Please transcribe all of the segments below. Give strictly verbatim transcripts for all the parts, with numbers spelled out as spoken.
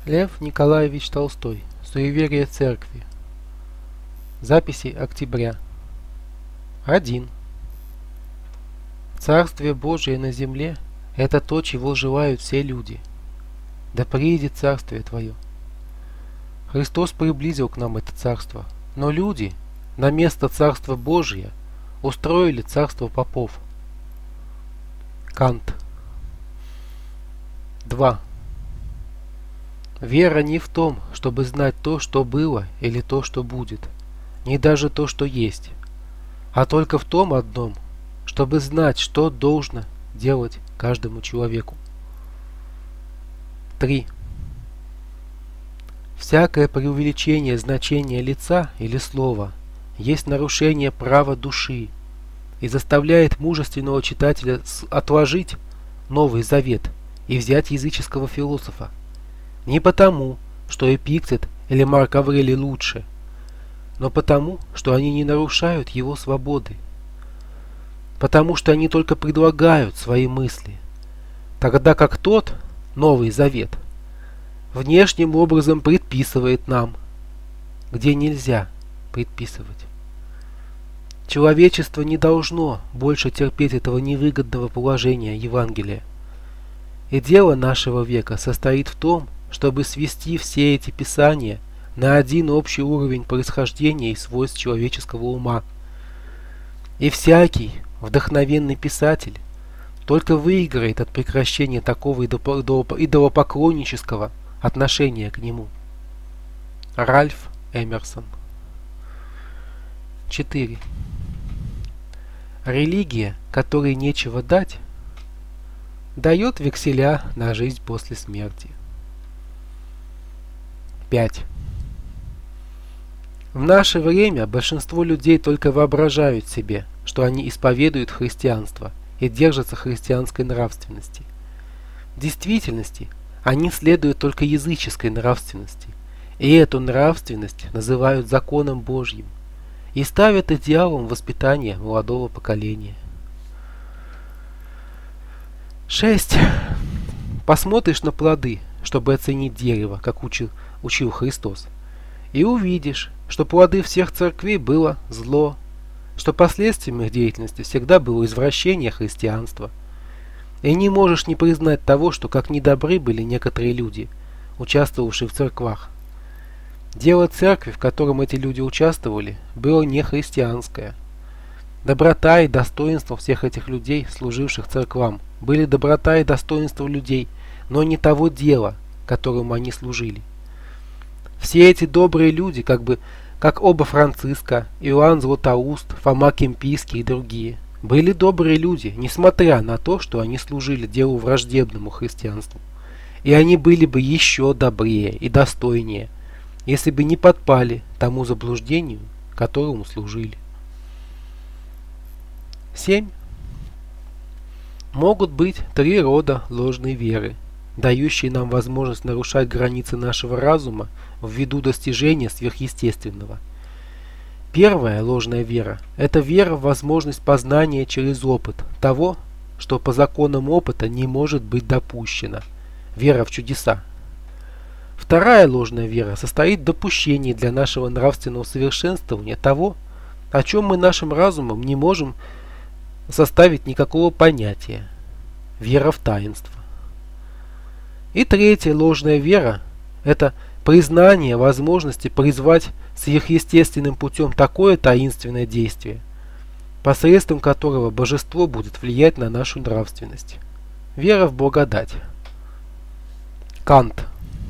Лев Николаевич Толстой. Суеверие церкви. Записи октября. один. Царствие Божие на земле – это то, чего желают все люди. Да приедет царствие Твое. Христос приблизил к нам это царство, но люди на место царства Божия устроили царство попов. Кант. два. Вера не в том, чтобы знать то, что было, или то, что будет, не даже то, что есть, а только в том одном, чтобы знать, что должно делать каждому человеку. три. Всякое преувеличение значения лица или слова есть нарушение права души и заставляет мужественного читателя отложить Новый Завет и взять языческого философа. Не потому, что Эпиктет или Марк Аврелий лучше, но потому, что они не нарушают его свободы. Потому что они только предлагают свои мысли, тогда как тот, Новый Завет, внешним образом предписывает нам, где нельзя предписывать. Человечество не должно больше терпеть этого невыгодного положения Евангелия. И дело нашего века состоит в том, чтобы свести все эти писания на один общий уровень происхождения и свойств человеческого ума. И всякий вдохновенный писатель только выиграет от прекращения такого идолопоклоннического отношения к нему. Ральф Эмерсон. четыре. Религия, которой нечего дать, дает векселя на жизнь после смерти. пять. В наше время большинство людей только воображают себе, что они исповедуют христианство и держатся христианской нравственности. В действительности они следуют только языческой нравственности, и эту нравственность называют законом Божьим и ставят идеалом воспитания молодого поколения. шесть. Посмотришь на плоды, чтобы оценить дерево, как учил, учил Христос, и увидишь, что плоды всех церквей было зло, что последствием их деятельности всегда было извращение христианства. И не можешь не признать того, что как недобры были некоторые люди, участвовавшие в церквах. Дело церкви, в котором эти люди участвовали, было не христианское. Доброта и достоинство всех этих людей, служивших церквам, были доброта и достоинство людей, но не того дела, которому они служили. Все эти добрые люди, как бы, как оба Франциска, Иоанн Златоуст, Фома Кемпийский и другие, были добрые люди, несмотря на то, что они служили делу враждебному христианству. И они были бы еще добрее и достойнее, если бы не подпали тому заблуждению, которому служили. семь. Могут быть три рода ложной веры, дающие нам возможность нарушать границы нашего разума ввиду достижения сверхъестественного. Первая ложная вера – это вера в возможность познания через опыт того, что по законам опыта не может быть допущено. Вера в чудеса. Вторая ложная вера состоит в допущении для нашего нравственного совершенствования того, о чем мы нашим разумом не можем составить никакого понятия. Вера в таинство. И третья ложная вера – это признание возможности призвать сверхъестественным путем такое таинственное действие, посредством которого божество будет влиять на нашу нравственность. Вера в благодать. Кант.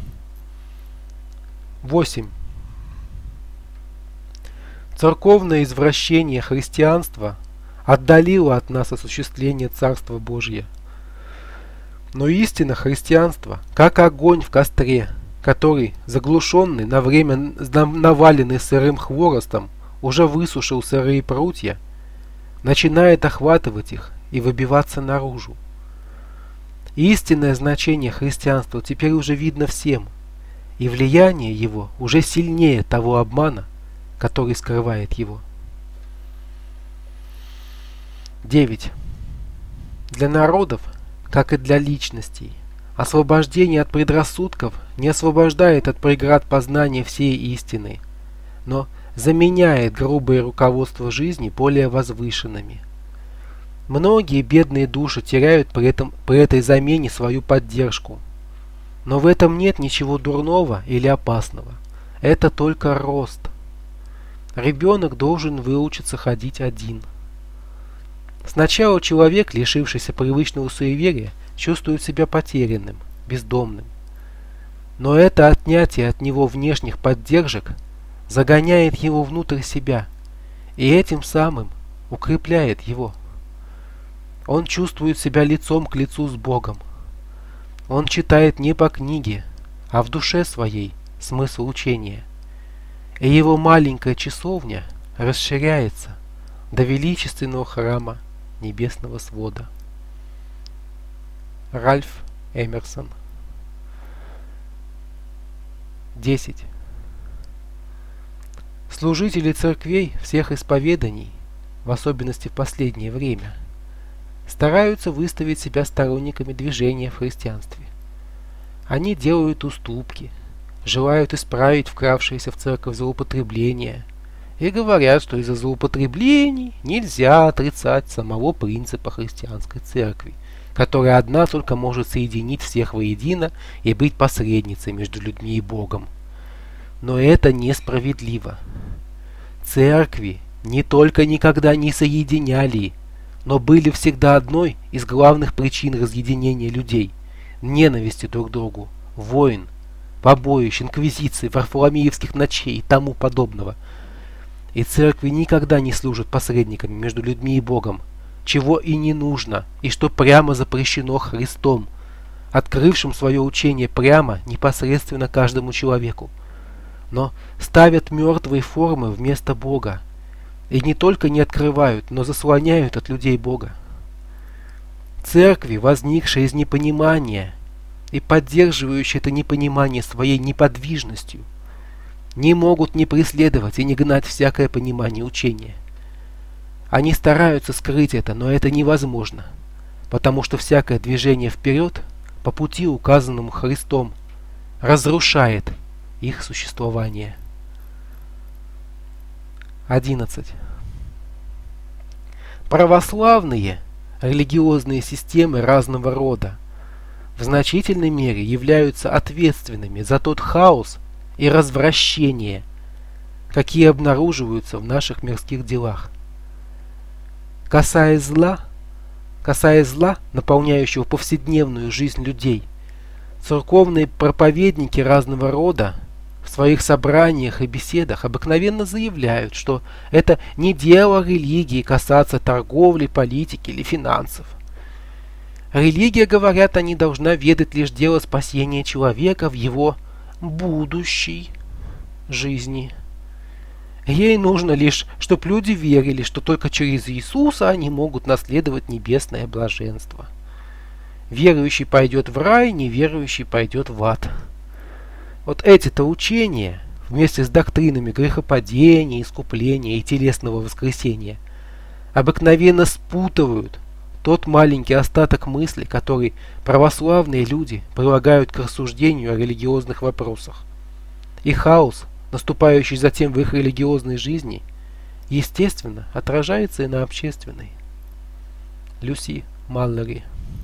восемь. Церковное извращение христианства отдалило от нас осуществление Царства Божия. Но истина христианства, как огонь в костре, который, заглушенный на время наваленный сырым хворостом, уже высушил сырые прутья, начинает охватывать их и выбиваться наружу. Истинное значение христианства теперь уже видно всем, и влияние его уже сильнее того обмана, который скрывает его. девять. Для народов, как и для личностей, освобождение от предрассудков не освобождает от преград познания всей истины, но заменяет грубое руководство жизни более возвышенными. Многие бедные души теряют при этом, при этой замене свою поддержку. Но в этом нет ничего дурного или опасного. Это только рост. Ребенок должен выучиться ходить один. Сначала человек, лишившийся привычного суеверия, чувствует себя потерянным, бездомным. Но это отнятие от него внешних поддержек загоняет его внутрь себя и этим самым укрепляет его. Он чувствует себя лицом к лицу с Богом. Он читает не по книге, а в душе своей смысл учения. И его маленькая часовня расширяется до величественного храма небесного свода. Ральф Эмерсон. десять. Служители церквей всех исповеданий, в особенности в последнее время, стараются выставить себя сторонниками движения в христианстве. Они делают уступки, желают исправить вкравшиеся в церковь злоупотребления и говорят, что из-за злоупотреблений нельзя отрицать самого принципа христианской церкви, которая одна только может соединить всех воедино и быть посредницей между людьми и Богом. Но это несправедливо. Церкви не только никогда не соединяли, но были всегда одной из главных причин разъединения людей, ненависти друг к другу, войн, побоищ, инквизиций, варфоломеевских ночей и тому подобного. И церкви никогда не служат посредниками между людьми и Богом, чего и не нужно, и что прямо запрещено Христом, открывшим свое учение прямо, непосредственно каждому человеку. Но ставят мертвые формы вместо Бога, и не только не открывают, но заслоняют от людей Бога. Церкви, возникшие из непонимания и поддерживающие это непонимание своей неподвижностью, не могут не преследовать и не гнать всякое понимание учения. Они стараются скрыть это, но это невозможно, потому что всякое движение вперед по пути, указанному Христом, разрушает их существование. одиннадцать. Православные религиозные системы разного рода в значительной мере являются ответственными за тот хаос и развращение, какие обнаруживаются в наших мирских делах. Касаясь зла, касаясь зла, наполняющего повседневную жизнь людей, церковные проповедники разного рода в своих собраниях и беседах обыкновенно заявляют, что это не дело религии касаться торговли, политики или финансов. Религия, говорят они, должна ведать лишь дело спасения человека в его будущей жизни. Ей нужно лишь, чтобы люди верили, что только через Иисуса они могут наследовать небесное блаженство. Верующий пойдет в рай, неверующий пойдет в ад. Вот эти-то учения, вместе с доктринами грехопадения, искупления и телесного воскресения, обыкновенно спутывают тот маленький остаток мысли, который православные люди прилагают к рассуждению о религиозных вопросах. И хаос, наступающий затем в их религиозной жизни, естественно, отражается и на общественной. Люси Маллери.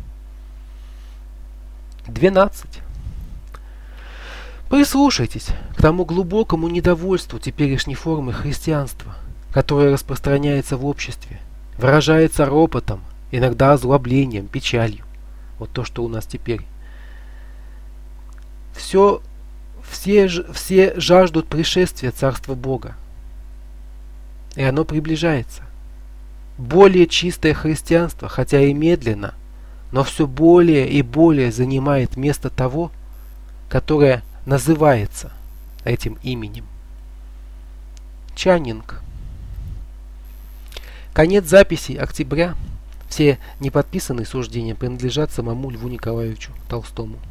двенадцать. Прислушайтесь к тому глубокому недовольству теперешней формы христианства, которое распространяется в обществе, выражается ропотом, иногда озлоблением, печалью. Вот то, что у нас теперь. Все, все, все жаждут пришествия Царства Бога. И оно приближается. Более чистое христианство, хотя и медленно, но все более и более занимает место того, которое называется этим именем. Чаннинг. Конец записи октября. Все неподписанные суждения принадлежат самому Льву Николаевичу Толстому.